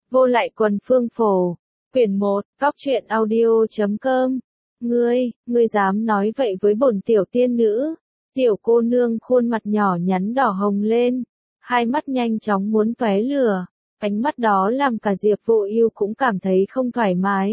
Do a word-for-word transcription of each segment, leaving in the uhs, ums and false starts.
Vô lại quần phương phổ. Quyển một, góc truyện audio chấm com. Ngươi, ngươi dám nói vậy với bổn tiểu tiên nữ? Tiểu cô nương khuôn mặt nhỏ nhắn đỏ hồng lên, hai mắt nhanh chóng muốn tóe lửa, ánh mắt đó làm cả Diệp Vô Ưu cũng cảm thấy không thoải mái.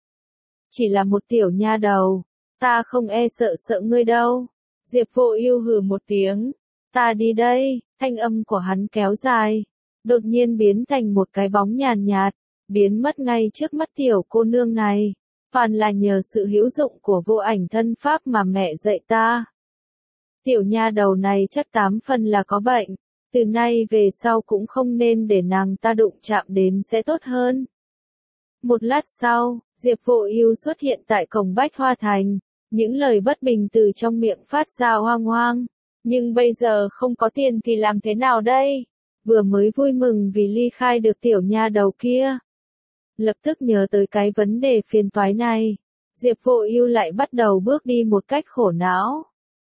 Chỉ là một tiểu nha đầu, ta không e sợ sợ ngươi đâu. Diệp Vô Ưu hừ một tiếng, ta đi đây, thanh âm của hắn kéo dài, đột nhiên biến thành một cái bóng nhàn nhạt, biến mất ngay trước mắt tiểu cô nương này. Toàn là nhờ sự hữu dụng của vô ảnh thân pháp mà mẹ dạy ta. Tiểu nha đầu này chắc tám phần là có bệnh, từ nay về sau cũng không nên để nàng ta đụng chạm đến sẽ tốt hơn. Một lát sau, Diệp Vô Ưu xuất hiện tại cổng Bách Hoa Thành, những lời bất bình từ trong miệng phát ra oang oang. Nhưng bây giờ không có tiền thì làm thế nào đây? Vừa mới vui mừng vì ly khai được tiểu nha đầu kia. Lập tức nhớ tới cái vấn đề phiền toái này, Diệp Vô Ưu lại bắt đầu bước đi một cách khổ não.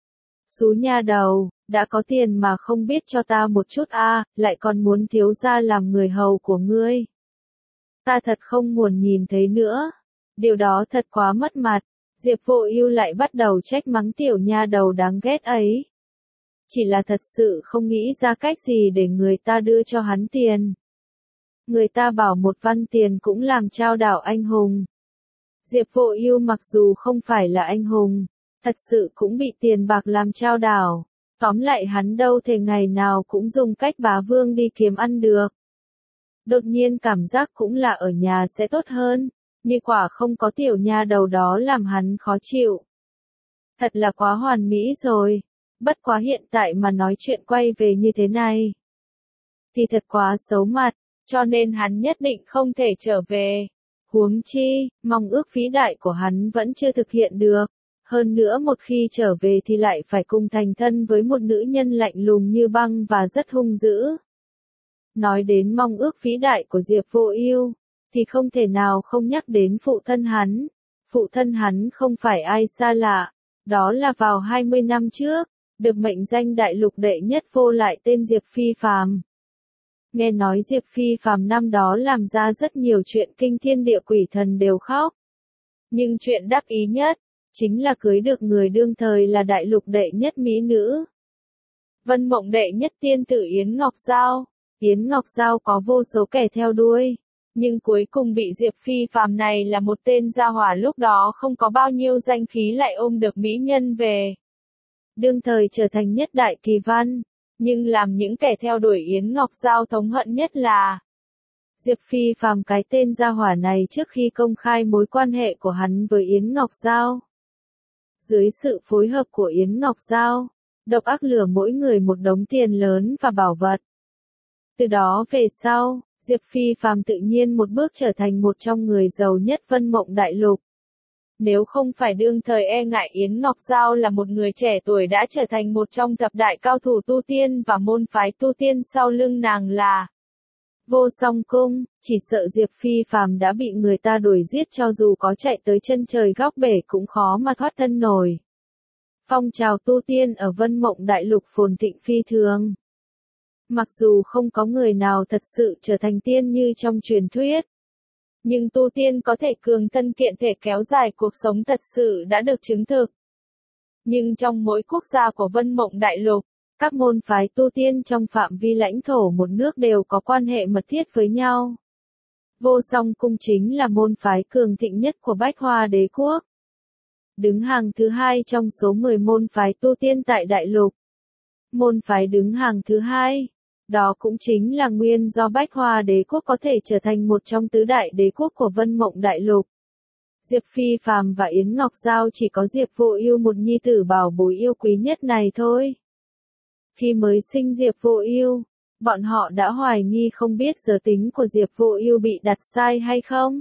Xú nha đầu, đã có tiền mà không biết cho ta một chút a, à, lại còn muốn thiếu gia làm người hầu của ngươi. Ta thật không muốn nhìn thấy nữa. Điều đó thật quá mất mặt. Diệp Vô Ưu lại bắt đầu trách mắng tiểu nha đầu đáng ghét ấy. Chỉ là thật sự không nghĩ ra cách gì để người ta đưa cho hắn tiền. Người ta bảo một văn tiền cũng làm trao đảo anh hùng. Diệp Vô Ưu mặc dù không phải là anh hùng, thật sự cũng bị tiền bạc làm trao đảo. Tóm lại hắn đâu thể ngày nào cũng dùng cách bá vương đi kiếm ăn được. Đột nhiên cảm giác cũng là ở nhà sẽ tốt hơn, như quả không có tiểu nha đầu đó làm hắn khó chịu. Thật là quá hoàn mỹ rồi, bất quá hiện tại mà nói chuyện quay về như thế này thì thật quá xấu mặt, cho nên hắn nhất định không thể trở về. Huống chi, mong ước phí đại của hắn vẫn chưa thực hiện được. Hơn nữa một khi trở về thì lại phải cùng thành thân với một nữ nhân lạnh lùng như băng và rất hung dữ. Nói đến mong ước phí đại của Diệp Vô Ưu, thì không thể nào không nhắc đến phụ thân hắn. Phụ thân hắn không phải ai xa lạ, đó là vào hai mươi năm trước, được mệnh danh đại lục đệ nhất vô lại tên Diệp Phi Phàm. Nghe nói Diệp Phi Phàm năm đó làm ra rất nhiều chuyện kinh thiên địa quỷ thần đều khóc. Nhưng chuyện đắc ý nhất, chính là cưới được người đương thời là đại lục đệ nhất mỹ nữ. Vân Mộng đệ nhất tiên tử Yến Ngọc Giao. Yến Ngọc Giao có vô số kẻ theo đuôi, nhưng cuối cùng bị Diệp Phi Phàm này là một tên gia hỏa lúc đó không có bao nhiêu danh khí lại ôm được mỹ nhân về. Đương thời trở thành nhất đại kỳ văn, nhưng làm những kẻ theo đuổi Yến Ngọc Giao thống hận nhất là Diệp Phi Phàm cái tên gia hỏa này trước khi công khai mối quan hệ của hắn với Yến Ngọc Giao. Dưới sự phối hợp của Yến Ngọc Giao, độc ác lừa mỗi người một đống tiền lớn và bảo vật. Từ đó về sau, Diệp Phi Phàm tự nhiên một bước trở thành một trong người giàu nhất Vân Mộng Đại Lục. Nếu không phải đương thời e ngại Yến Ngọc Giao là một người trẻ tuổi đã trở thành một trong thập đại cao thủ tu tiên và môn phái tu tiên sau lưng nàng là Vô Song Cung, chỉ sợ Diệp Phi Phàm đã bị người ta đuổi giết cho dù có chạy tới chân trời góc bể cũng khó mà thoát thân nổi. Phong trào tu tiên ở Vân Mộng Đại Lục phồn thịnh phi thường. Mặc dù không có người nào thật sự trở thành tiên như trong truyền thuyết, nhưng tu tiên có thể cường thân kiện thể kéo dài cuộc sống thật sự đã được chứng thực. Nhưng trong mỗi quốc gia của Vân Mộng Đại Lục, các môn phái tu tiên trong phạm vi lãnh thổ một nước đều có quan hệ mật thiết với nhau. Vô Song Cung chính là môn phái cường thịnh nhất của Bách Hoa Đế Quốc. Đứng hàng thứ hai trong số mười môn phái tu tiên tại Đại Lục. Môn phái đứng hàng thứ hai, đó cũng chính là nguyên do Bách Hoa Đế Quốc có thể trở thành một trong tứ đại đế quốc của Vân Mộng Đại Lục. Diệp Phi Phàm và Yến Ngọc Giao chỉ có Diệp Vô Ưu một nhi tử bảo bối yêu quý nhất này thôi. Khi mới sinh Diệp Vô Ưu, bọn họ đã hoài nghi không biết giới tính của Diệp Vô Ưu bị đặt sai hay không.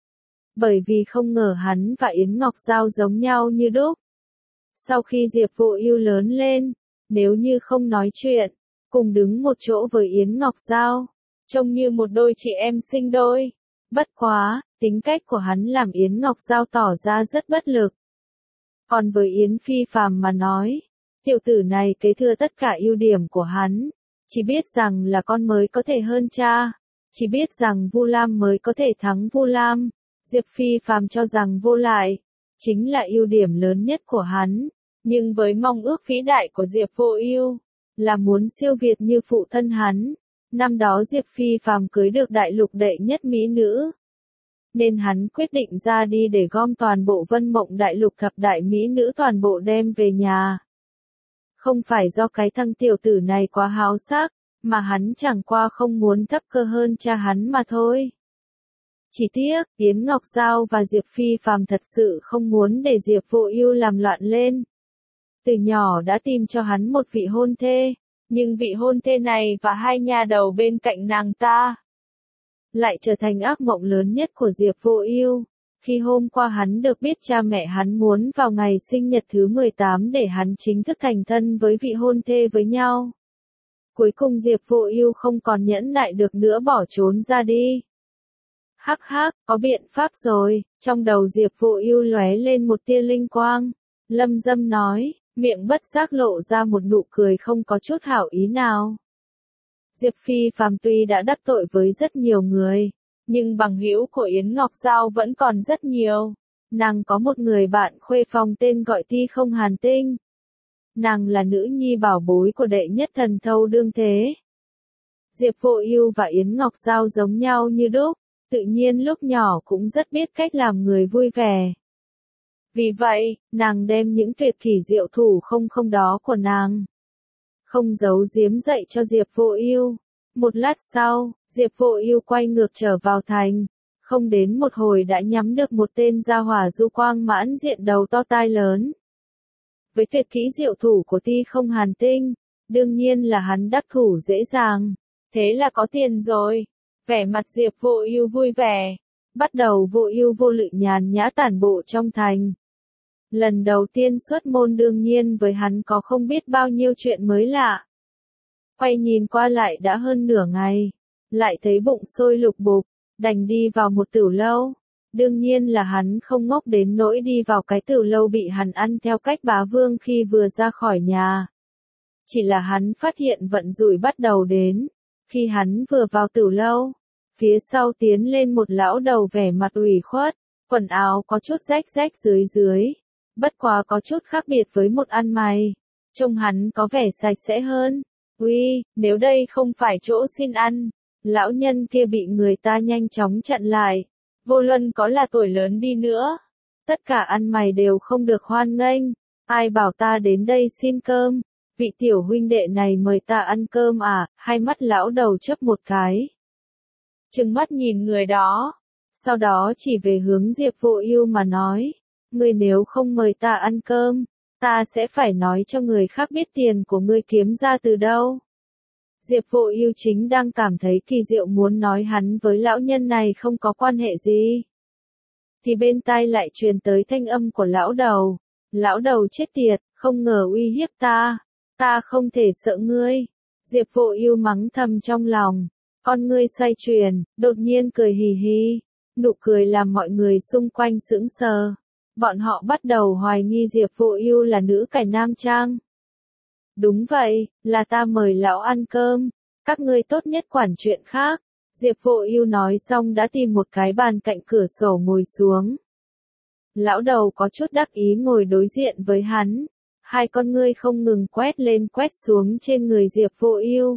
Bởi vì không ngờ hắn và Yến Ngọc Giao giống nhau như đúc. Sau khi Diệp Vô Ưu lớn lên, nếu như không nói chuyện, cùng đứng một chỗ với Yến Ngọc Giao, trông như một đôi chị em sinh đôi. Bất quá, tính cách của hắn làm Yến Ngọc Giao tỏ ra rất bất lực. Còn với Yến Phi Phàm mà nói, tiểu tử này kế thừa tất cả ưu điểm của hắn, chỉ biết rằng là con mới có thể hơn cha, Chỉ biết rằng Vu Lam mới có thể thắng Vu Lam. Diệp Phi Phàm cho rằng vô lại chính là ưu điểm lớn nhất của hắn, nhưng với mong ước vĩ đại của Diệp Vô Ưu là muốn siêu việt như phụ thân hắn. Năm đó Diệp Phi Phàm cưới được đại lục đệ nhất mỹ nữ, nên hắn quyết định ra đi để gom toàn bộ Vân Mộng đại lục thập đại mỹ nữ toàn bộ đem về nhà. Không phải do cái thằng tiểu tử này quá háo sắc, mà hắn chẳng qua không muốn thấp cơ hơn cha hắn mà thôi. Chỉ tiếc, Yến Ngọc Giao và Diệp Phi Phàm thật sự không muốn để Diệp Vô Ưu làm loạn lên. Từ nhỏ đã tìm cho hắn một vị hôn thê, nhưng vị hôn thê này và hai nha đầu bên cạnh nàng ta lại trở thành ác mộng lớn nhất của Diệp Vô Ưu. Khi hôm qua hắn được biết cha mẹ hắn muốn vào ngày sinh nhật thứ mười tám để hắn chính thức thành thân với vị hôn thê với nhau. Cuối cùng Diệp Vô Ưu không còn nhẫn nại được nữa bỏ trốn ra đi. Hắc hắc, có biện pháp rồi, trong đầu Diệp Vô Ưu lóe lên một tia linh quang. Lâm Dâm nói, miệng bất giác lộ ra một nụ cười không có chút hảo ý nào. Diệp Phi Phàm tuy đã đắc tội với rất nhiều người, nhưng bằng hữu của Yến Ngọc Giao vẫn còn rất nhiều. Nàng có một người bạn khuê phòng tên gọi Ti Không Hàn Tinh. Nàng là nữ nhi bảo bối của đệ nhất thần thâu đương thế. Diệp Vô Ưu và Yến Ngọc Giao giống nhau như đúc, tự nhiên lúc nhỏ cũng rất biết cách làm người vui vẻ. Vì vậy, nàng đem những tuyệt kỹ diệu thủ không không đó của nàng không giấu giếm dạy cho Diệp Vô Ưu. Một lát sau, Diệp Vô Ưu quay ngược trở vào thành, không đến một hồi đã nhắm được một tên gia hỏa du quang mãn diện đầu to tai lớn. Với tuyệt kỹ diệu thủ của Ti Không Hàn Tinh, đương nhiên là hắn đắc thủ dễ dàng. Thế là có tiền rồi. Vẻ mặt Diệp Vô Ưu vui vẻ. Bắt đầu Vô Ưu vô lự nhàn nhã tản bộ trong thành. Lần đầu tiên xuất môn đương nhiên với hắn có không biết bao nhiêu chuyện mới lạ. Quay nhìn qua lại đã hơn nửa ngày, lại thấy bụng sôi lục bục, đành đi vào một tửu lâu. Đương nhiên là hắn không ngốc đến nỗi đi vào cái tửu lâu bị hắn ăn theo cách bá vương khi vừa ra khỏi nhà. Chỉ là hắn phát hiện vận rủi bắt đầu đến. Khi hắn vừa vào tửu lâu, phía sau tiến lên một lão đầu vẻ mặt ủy khuất, quần áo có chút rách rách dưới dưới. Bất quá có chút khác biệt với một ăn mày. Trông hắn có vẻ sạch sẽ hơn. Uy, nếu đây không phải chỗ xin ăn. Lão nhân kia bị người ta nhanh chóng chặn lại. Vô luận có là tuổi lớn đi nữa, tất cả ăn mày đều không được hoan nghênh. Ai bảo ta đến đây xin cơm? Vị tiểu huynh đệ này mời ta ăn cơm à? Hai mắt lão đầu chớp một cái, trừng mắt nhìn người đó, sau đó chỉ về hướng Diệp Vô Ưu mà nói, ngươi nếu không mời ta ăn cơm, ta sẽ phải nói cho người khác biết tiền của ngươi kiếm ra từ đâu. Diệp Vô Ưu chính đang cảm thấy kỳ diệu muốn nói hắn với lão nhân này không có quan hệ gì. Thì bên tai lại truyền tới thanh âm của lão đầu. Lão đầu chết tiệt, không ngờ uy hiếp ta. Ta không thể sợ ngươi. Diệp Vô Ưu mắng thầm trong lòng. Con ngươi xoay chuyển, đột nhiên cười hì hì. Nụ cười làm mọi người xung quanh sững sờ. Bọn họ bắt đầu hoài nghi Diệp Vô Ưu là nữ cải nam trang. Đúng vậy, là ta mời lão ăn cơm, các ngươi tốt nhất quản chuyện khác. Diệp Vô Ưu nói xong đã tìm một cái bàn cạnh cửa sổ ngồi xuống. Lão đầu có chút đắc ý ngồi đối diện với hắn, hai con ngươi không ngừng quét lên quét xuống trên người Diệp Vô Ưu.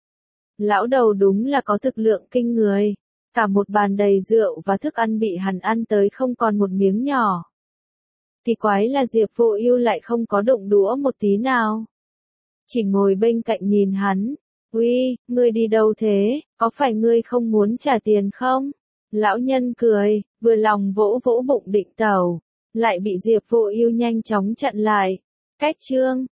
Lão đầu đúng là có thực lượng kinh người, cả một bàn đầy rượu và thức ăn bị hắn ăn tới không còn một miếng nhỏ. Kỳ quái là Diệp Vô Ưu lại không có động đũa một tí nào, chỉ ngồi bên cạnh nhìn hắn. Uy, ngươi đi đâu thế, có phải ngươi không muốn trả tiền không? Lão nhân cười, vừa lòng vỗ vỗ bụng định tẩu, lại bị Diệp Vô Ưu nhanh chóng chặn lại. Cách chương